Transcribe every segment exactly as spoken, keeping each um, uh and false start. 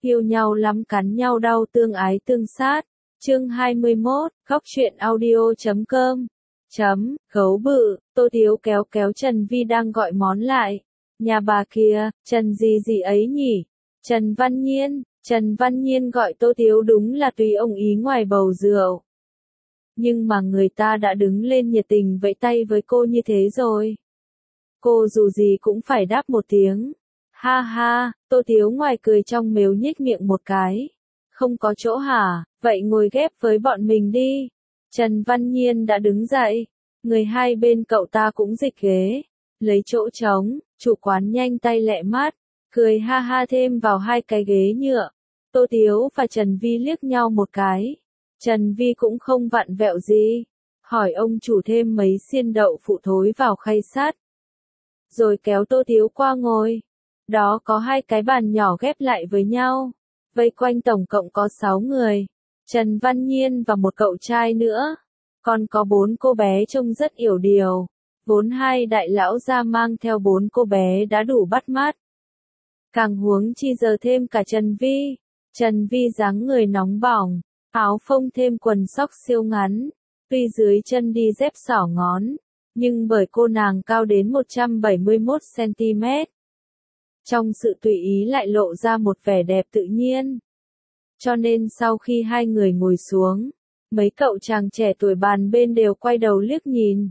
yêu nhau lắm cắn nhau đau tương ái tương sát. Chương hai mươi mốt, góc truyện audio chấm com. Chấm, gấu bự, Tô Tiếu kéo kéo Trần Vi đang gọi món lại. Nhà bà kia, Trần gì gì ấy nhỉ? Trần Văn Nhiên, Trần Văn Nhiên gọi Tô Tiếu đúng là tùy ông ý ngoài bầu rượu. Nhưng mà người ta đã đứng lên nhiệt tình vẫy tay với cô như thế rồi. Cô dù gì cũng phải đáp một tiếng. Ha ha, Tô Tiếu ngoài cười trong mếu nhếch miệng một cái. Không có chỗ hả, vậy ngồi ghép với bọn mình đi. Trần Văn Nhiên đã đứng dậy. Người hai bên cậu ta cũng dịch ghế. Lấy chỗ trống, chủ quán nhanh tay lẹ mắt. Cười ha ha thêm vào hai cái ghế nhựa. Tô Tiếu và Trần Vi liếc nhau một cái. Trần Vi cũng không vặn vẹo gì. Hỏi ông chủ thêm mấy xiên đậu phụ thối vào khay sắt. Rồi kéo Tô Tiếu qua ngồi. Đó có hai cái bàn nhỏ ghép lại với nhau. Vây quanh tổng cộng có sáu người. Trần Văn Nhiên và một cậu trai nữa. Còn có bốn cô bé trông rất yểu điệu. Vốn hai đại lão gia mang theo bốn cô bé đã đủ bắt mắt. Càng huống chi giờ thêm cả Trần Vi. Trần Vi dáng người nóng bỏng. Áo phông thêm quần sóc siêu ngắn. Tuy dưới chân đi dép xỏ ngón. Nhưng bởi cô nàng cao đến một trăm bảy mươi mốt xăng-ti-mét. Trong sự tùy ý lại lộ ra một vẻ đẹp tự nhiên. Cho nên sau khi hai người ngồi xuống, mấy cậu chàng trẻ tuổi bàn bên đều quay đầu liếc nhìn.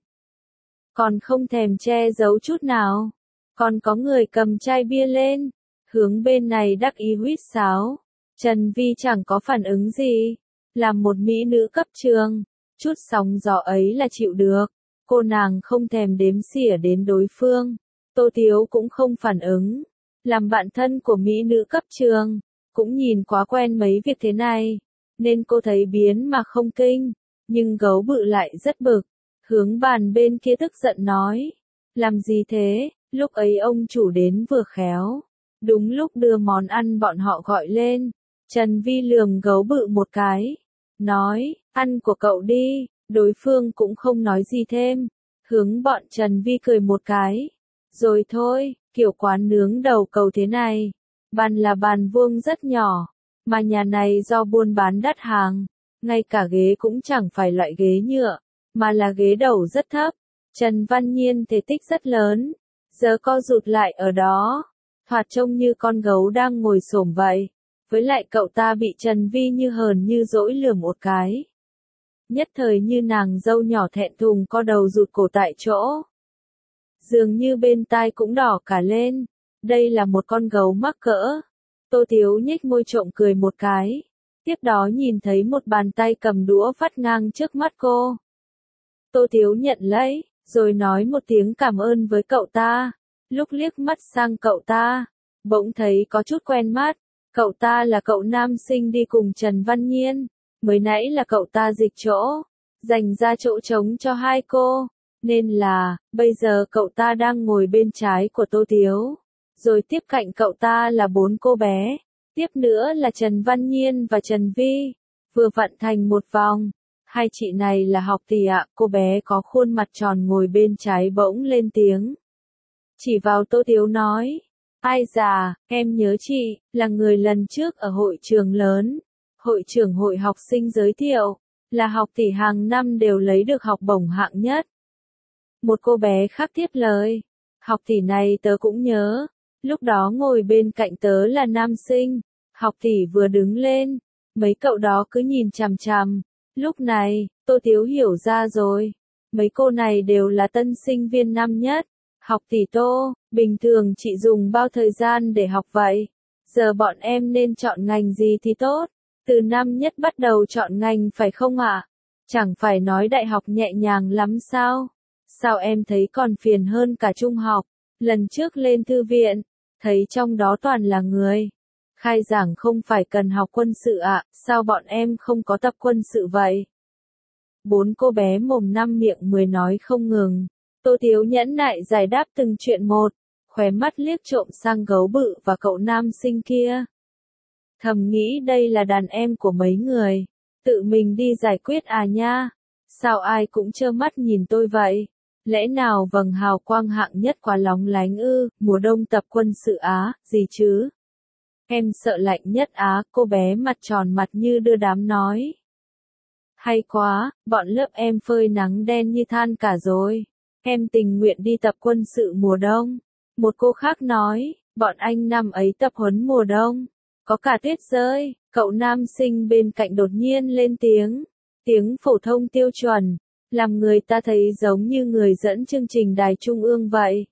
Còn không thèm che giấu chút nào. Còn có người cầm chai bia lên, hướng bên này đắc ý huýt sáo. Trần Vi chẳng có phản ứng gì. Làm một mỹ nữ cấp trường, chút sóng gió ấy là chịu được. Cô nàng không thèm đếm xỉa đến đối phương. Tô Tiếu cũng không phản ứng. Làm bạn thân của mỹ nữ cấp trường, cũng nhìn quá quen mấy việc thế này, nên cô thấy biến mà không kinh. Nhưng gấu bự lại rất bực, hướng bàn bên kia tức giận nói. Làm gì thế, lúc ấy ông chủ đến vừa khéo. Đúng lúc đưa món ăn bọn họ gọi lên. Trần Vi lườm gấu bự một cái. Nói, ăn của cậu đi, đối phương cũng không nói gì thêm. Hướng bọn Trần Vi cười một cái. Rồi thôi, kiểu quán nướng đầu cầu thế này. Bàn là bàn vuông rất nhỏ. Mà nhà này do buôn bán đắt hàng. Ngay cả ghế cũng chẳng phải loại ghế nhựa. Mà là ghế đầu rất thấp. Trần Văn Nhiên thể tích rất lớn. Giờ co rụt lại ở đó. Thoạt trông như con gấu đang ngồi xổm vậy. Với lại cậu ta bị Trần Vi như hờn như dỗi lườm một cái. Nhất thời như nàng dâu nhỏ thẹn thùng co đầu rụt cổ tại chỗ. Dường như bên tai cũng đỏ cả lên. Đây là một con gấu mắc cỡ. Tô Tiếu nhếch môi trộm cười một cái. Tiếp đó nhìn thấy một bàn tay cầm đũa vắt ngang trước mắt cô. Tô Tiếu nhận lấy, rồi nói một tiếng cảm ơn với cậu ta. Lúc liếc mắt sang cậu ta, bỗng thấy có chút quen mắt. Cậu ta là cậu nam sinh đi cùng Trần Văn Nhiên. Mới nãy là cậu ta dịch chỗ, dành ra chỗ trống cho hai cô. Nên là, bây giờ cậu ta đang ngồi bên trái của Tô Tiếu. Rồi tiếp cạnh cậu ta là bốn cô bé. Tiếp nữa là Trần Văn Nhiên và Trần Vi. Vừa vặn thành một vòng. Hai chị này là học tỷ ạ. Cô bé có khuôn mặt tròn ngồi bên trái bỗng lên tiếng. Chỉ vào Tô Tiếu nói. Ai già, em nhớ chị, là người lần trước ở hội trường lớn. Hội trưởng hội học sinh giới thiệu. Là học tỷ hàng năm đều lấy được học bổng hạng nhất. Một cô bé khác tiếp lời. Học tỷ này tớ cũng nhớ. Lúc đó ngồi bên cạnh tớ là nam sinh. Học tỷ vừa đứng lên. Mấy cậu đó cứ nhìn chằm chằm. Lúc này, Tô Tiếu hiểu ra rồi. Mấy cô này đều là tân sinh viên năm nhất. Học tỷ Tô, bình thường chị dùng bao thời gian để học vậy? Giờ bọn em nên chọn ngành gì thì tốt? Từ năm nhất bắt đầu chọn ngành phải không ạ? Chẳng phải nói đại học nhẹ nhàng lắm sao? Sao em thấy còn phiền hơn cả trung học? Lần trước lên thư viện, thấy trong đó toàn là người. Khai giảng không phải cần học quân sự ạ, à, sao bọn em không có tập quân sự vậy? Bốn cô bé mồm năm miệng mười nói không ngừng. Tô Tiếu nhẫn nại giải đáp từng chuyện một, khóe mắt liếc trộm sang gấu bự và cậu nam sinh kia. Thầm nghĩ đây là đàn em của mấy người, tự mình đi giải quyết à nha, sao ai cũng trơ mắt nhìn tôi vậy, lẽ nào vầng hào quang hạng nhất quá lóng lánh ư, mùa đông tập quân sự á, gì chứ? Em sợ lạnh nhất á, cô bé mặt tròn mặt như đưa đám nói. Hay quá, bọn lớp em phơi nắng đen như than cả rồi. Em tình nguyện đi tập quân sự mùa đông. Một cô khác nói, bọn anh năm ấy tập huấn mùa đông. Có cả tuyết rơi, cậu nam sinh bên cạnh đột nhiên lên tiếng. Tiếng phổ thông tiêu chuẩn, làm người ta thấy giống như người dẫn chương trình đài trung ương vậy.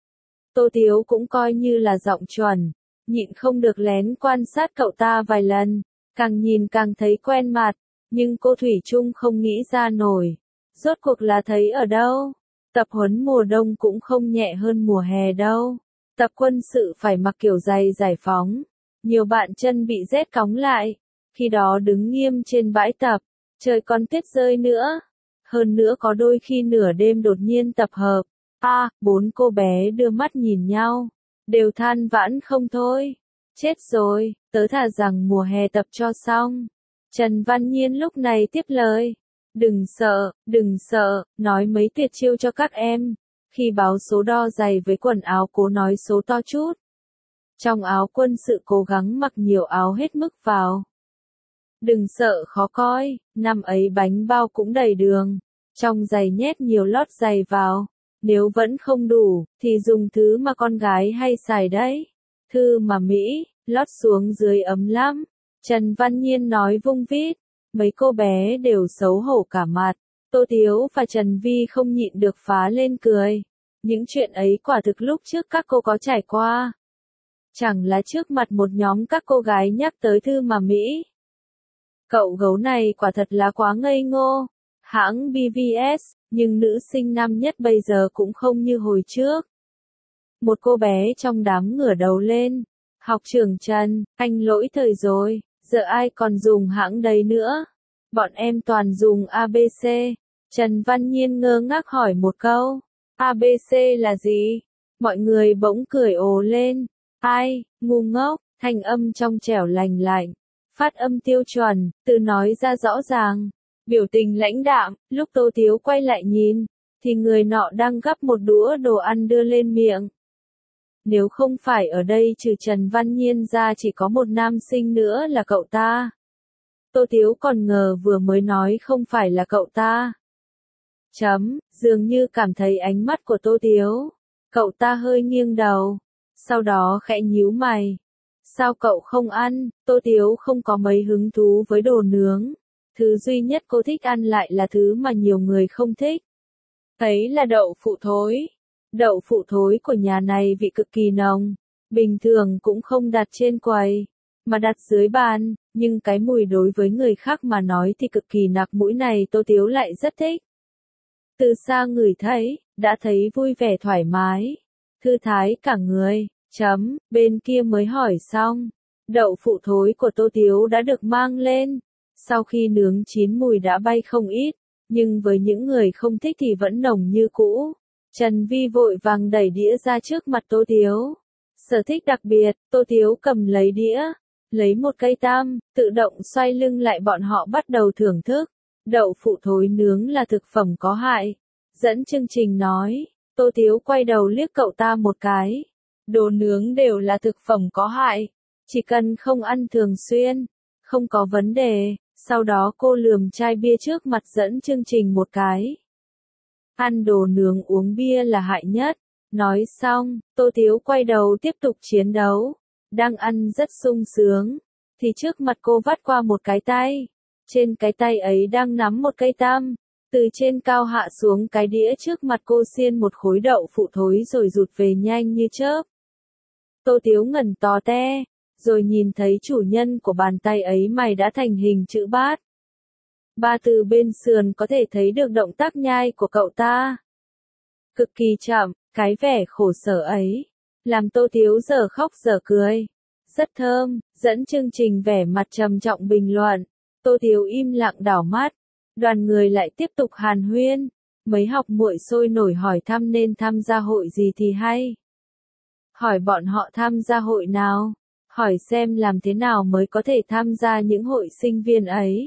Tô Tiếu cũng coi như là giọng chuẩn, nhịn không được lén quan sát cậu ta vài lần, càng nhìn càng thấy quen mặt, nhưng cô thủy chung không nghĩ ra nổi. Rốt cuộc là thấy ở đâu? Tập huấn mùa đông cũng không nhẹ hơn mùa hè đâu. Tập quân sự phải mặc kiểu giày giải phóng. Nhiều bạn chân bị rét cóng lại. Khi đó đứng nghiêm trên bãi tập, trời còn tuyết rơi nữa. Hơn nữa có đôi khi nửa đêm đột nhiên tập hợp. A, à, bốn cô bé đưa mắt nhìn nhau. Đều than vãn không thôi. Chết rồi, tớ thà rằng mùa hè tập cho xong. Trần Văn Nhiên lúc này tiếp lời. Đừng sợ, đừng sợ, nói mấy tuyệt chiêu cho các em. Khi báo số đo giày với quần áo cố nói số to chút. Trong áo quân sự cố gắng mặc nhiều áo hết mức vào. Đừng sợ khó coi, năm ấy bánh bao cũng đầy đường. Trong giày nhét nhiều lót giày vào. Nếu vẫn không đủ, thì dùng thứ mà con gái hay xài đấy. Thư mà Mỹ, lót xuống dưới ấm lắm. Trần Văn Nhiên nói vung vít. Mấy cô bé đều xấu hổ cả mặt. Tô Tiếu và Trần Vi không nhịn được phá lên cười. Những chuyện ấy quả thực lúc trước các cô có trải qua. Chẳng là trước mặt một nhóm các cô gái nhắc tới Thư mà Mỹ. Cậu gấu này quả thật là quá ngây ngô. Hãng bê vê ét, nhưng nữ sinh năm nhất bây giờ cũng không như hồi trước. Một cô bé trong đám ngửa đầu lên. Học trưởng Trần, anh lỗi thời rồi, giờ ai còn dùng hãng đấy nữa. Bọn em toàn dùng a bê xê. Trần Văn Nhiên ngơ ngác hỏi một câu. a bê xê là gì? Mọi người bỗng cười ồ lên. Ai, ngu ngốc, thanh âm trong trẻo lành lạnh. Phát âm tiêu chuẩn, từ nói ra rõ ràng. Biểu tình lãnh đạm, lúc Tô Tiếu quay lại nhìn, thì người nọ đang gắp một đũa đồ ăn đưa lên miệng. Nếu không phải ở đây trừ Trần Văn Nhiên ra chỉ có một nam sinh nữa là cậu ta. Tô Tiếu còn ngờ vừa mới nói không phải là cậu ta. Chấm, dường như cảm thấy ánh mắt của Tô Tiếu. Cậu ta hơi nghiêng đầu. Sau đó khẽ nhíu mày. Sao cậu không ăn? Tô Tiếu không có mấy hứng thú với đồ nướng. Thứ duy nhất cô thích ăn lại là thứ mà nhiều người không thích. Ấy là đậu phụ thối. Đậu phụ thối của nhà này vị cực kỳ nồng. Bình thường cũng không đặt trên quầy, mà đặt dưới bàn. Nhưng cái mùi đối với người khác mà nói thì cực kỳ nặc mũi này Tô Tiếu lại rất thích. Từ xa ngửi thấy, đã thấy vui vẻ thoải mái. Thư thái cả người. Chấm, bên kia mới hỏi xong. Đậu phụ thối của Tô Tiếu đã được mang lên. Sau khi nướng chín mùi đã bay không ít, nhưng với những người không thích thì vẫn nồng như cũ. Trần Vi vội vàng đẩy đĩa ra trước mặt Tô Tiếu. Sở thích đặc biệt, Tô Tiếu cầm lấy đĩa, lấy một cây tam, tự động xoay lưng lại bọn họ bắt đầu thưởng thức. Đậu phụ thối nướng là thực phẩm có hại. Dẫn chương trình nói, Tô Tiếu quay đầu liếc cậu ta một cái. Đồ nướng đều là thực phẩm có hại. Chỉ cần không ăn thường xuyên, không có vấn đề. Sau đó cô lườm chai bia trước mặt dẫn chương trình một cái. Ăn đồ nướng uống bia là hại nhất. Nói xong, Tô Tiếu quay đầu tiếp tục chiến đấu. Đang ăn rất sung sướng. Thì trước mặt cô vắt qua một cái tay. Trên cái tay ấy đang nắm một cây tam. Từ trên cao hạ xuống cái đĩa trước mặt cô xiên một khối đậu phụ thối rồi rụt về nhanh như chớp. Tô Tiếu ngẩn to te. Rồi nhìn thấy chủ nhân của bàn tay ấy mày đã thành hình chữ bát. Ba từ bên sườn có thể thấy được động tác nhai của cậu ta. Cực kỳ chậm, cái vẻ khổ sở ấy. Làm Tô Tiếu giờ khóc giờ cười. Rất thơm, dẫn chương trình vẻ mặt trầm trọng bình luận. Tô Tiếu im lặng đảo mắt. Đoàn người lại tiếp tục hàn huyên. Mấy học muội sôi nổi hỏi thăm nên tham gia hội gì thì hay. Hỏi bọn họ tham gia hội nào. Hỏi xem làm thế nào mới có thể tham gia những hội sinh viên ấy.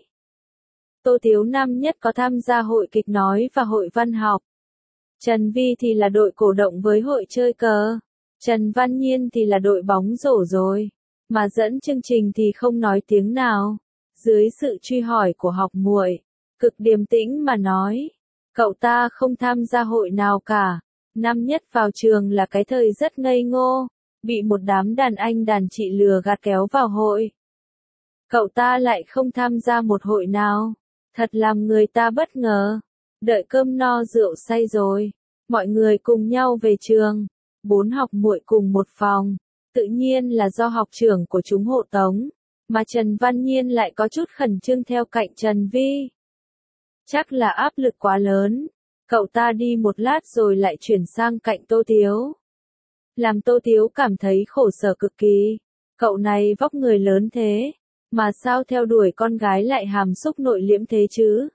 Tô Tiếu năm nhất có tham gia hội kịch nói và hội văn học. Trần Vi thì là đội cổ động với hội chơi cờ. Trần Văn Nhiên thì là đội bóng rổ rồi. mà dẫn chương trình thì không nói tiếng nào. Dưới sự truy hỏi của học muội, cực điềm tĩnh mà nói, cậu ta không tham gia hội nào cả. Năm nhất vào trường là cái thời rất ngây ngô, bị một đám đàn anh đàn chị lừa gạt kéo vào hội. Cậu ta lại không tham gia một hội nào, thật làm người ta bất ngờ. Đợi cơm no rượu say rồi, mọi người cùng nhau về trường, bốn học muội cùng một phòng, tự nhiên là do học trưởng của chúng hộ tống, mà Trần Văn Nhiên lại có chút khẩn trương theo cạnh Trần Vi. Chắc là áp lực quá lớn, cậu ta đi một lát rồi lại chuyển sang cạnh Tô Tiếu. Làm Tô Tiếu cảm thấy khổ sở cực kỳ, cậu này vóc người lớn thế, mà sao theo đuổi con gái lại hàm xúc nội liễm thế chứ?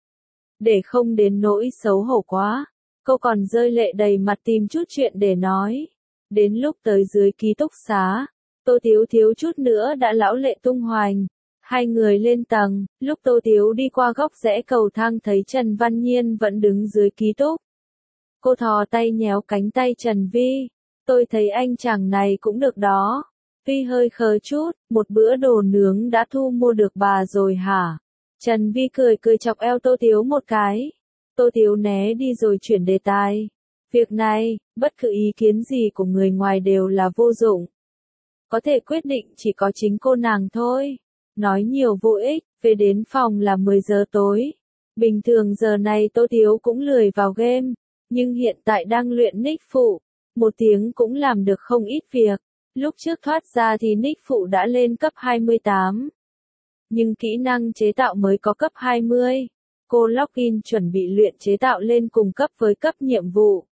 Để không đến nỗi xấu hổ quá, cô còn rơi lệ đầy mặt tìm chút chuyện để nói. Đến lúc tới dưới ký túc xá, Tô Tiếu thiếu chút nữa đã lão lệ tung hoành. Hai người lên tầng, lúc Tô Tiếu đi qua góc rẽ cầu thang thấy Trần Văn Nhiên vẫn đứng dưới ký túc. Cô thò tay nhéo cánh tay Trần Vi. Tôi thấy anh chàng này cũng được đó. Vi hơi khờ chút, một bữa đồ nướng đã thu mua được bà rồi hả? Trần Vi cười cười chọc eo Tô Tiếu một cái. Tô Tiếu né đi rồi chuyển đề tài. Việc này, bất cứ ý kiến gì của người ngoài đều là vô dụng. Có thể quyết định chỉ có chính cô nàng thôi. Nói nhiều vô ích, về đến phòng là mười giờ tối. Bình thường giờ này Tô Tiếu cũng lười vào game, nhưng hiện tại đang luyện nick phụ. Một tiếng cũng làm được không ít việc. Lúc trước thoát ra thì nick phụ đã lên cấp hai mươi tám. Nhưng kỹ năng chế tạo mới có cấp hai mươi. Cô login chuẩn bị luyện chế tạo lên cùng cấp với cấp nhiệm vụ.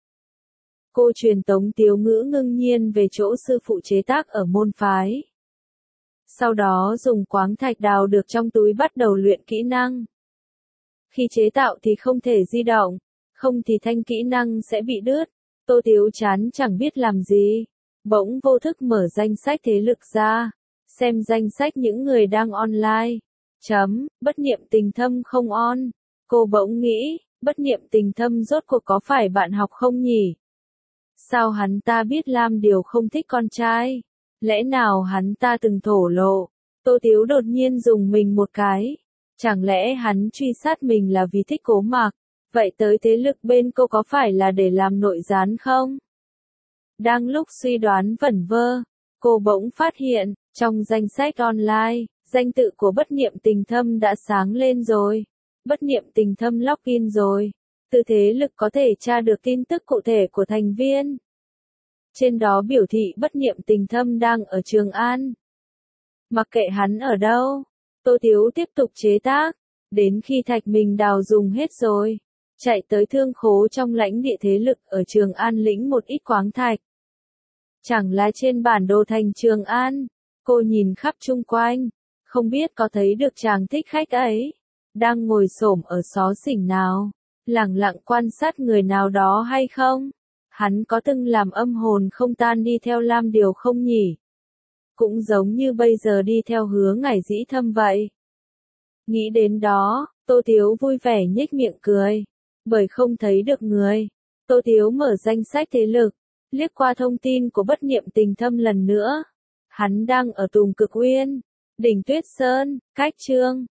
Cô truyền tống Tiếu Ngữ ngưng nhiên về chỗ sư phụ chế tác ở môn phái. Sau đó dùng quáng thạch đào được trong túi bắt đầu luyện kỹ năng. Khi chế tạo thì không thể di động, không thì thanh kỹ năng sẽ bị đứt. Tô Tiếu chán chẳng biết làm gì. Bỗng vô thức mở danh sách thế lực ra, xem danh sách những người đang online. Chấm, bất niệm tình thâm không on. Cô bỗng nghĩ, bất niệm tình thâm rốt cuộc có phải bạn học không nhỉ? Sao hắn ta biết Lam Điều không thích con trai? Lẽ nào hắn ta từng thổ lộ? Tô Tiếu đột nhiên dùng mình một cái. Chẳng lẽ hắn truy sát mình là vì thích Cố Mạc? Vậy tới thế lực bên cô có phải là để làm nội gián không? Đang lúc suy đoán vẩn vơ, cô bỗng phát hiện, trong danh sách online, danh tự của bất niệm tình thâm đã sáng lên rồi. Bất niệm tình thâm login rồi. Từ thế lực có thể tra được tin tức cụ thể của thành viên. Trên đó biểu thị bất niệm tình thâm đang ở Trường An. Mặc kệ hắn ở đâu, Tô Tiếu tiếp tục chế tác, đến khi thạch mình đào dùng hết rồi, chạy tới thương khố trong lãnh địa thế lực ở Trường An lĩnh một ít quáng thạch. Chẳng là trên bản đồ thành Trường An, cô nhìn khắp chung quanh, không biết có thấy được chàng thích khách ấy, đang ngồi xổm ở xó xỉnh nào, lẳng lặng quan sát người nào đó hay không? Hắn có từng làm âm hồn không tan đi theo Lam Điều không nhỉ? Cũng giống như bây giờ đi theo Hứa Ngải Dĩ Thâm vậy. Nghĩ đến đó, Tô Tiếu vui vẻ nhếch miệng cười. Bởi không thấy được người, Tô Tiếu mở danh sách thế lực, liếc qua thông tin của bất niệm tình thâm lần nữa. Hắn đang ở Tùng Cực Uyên, đỉnh Tuyết Sơn, cách Trương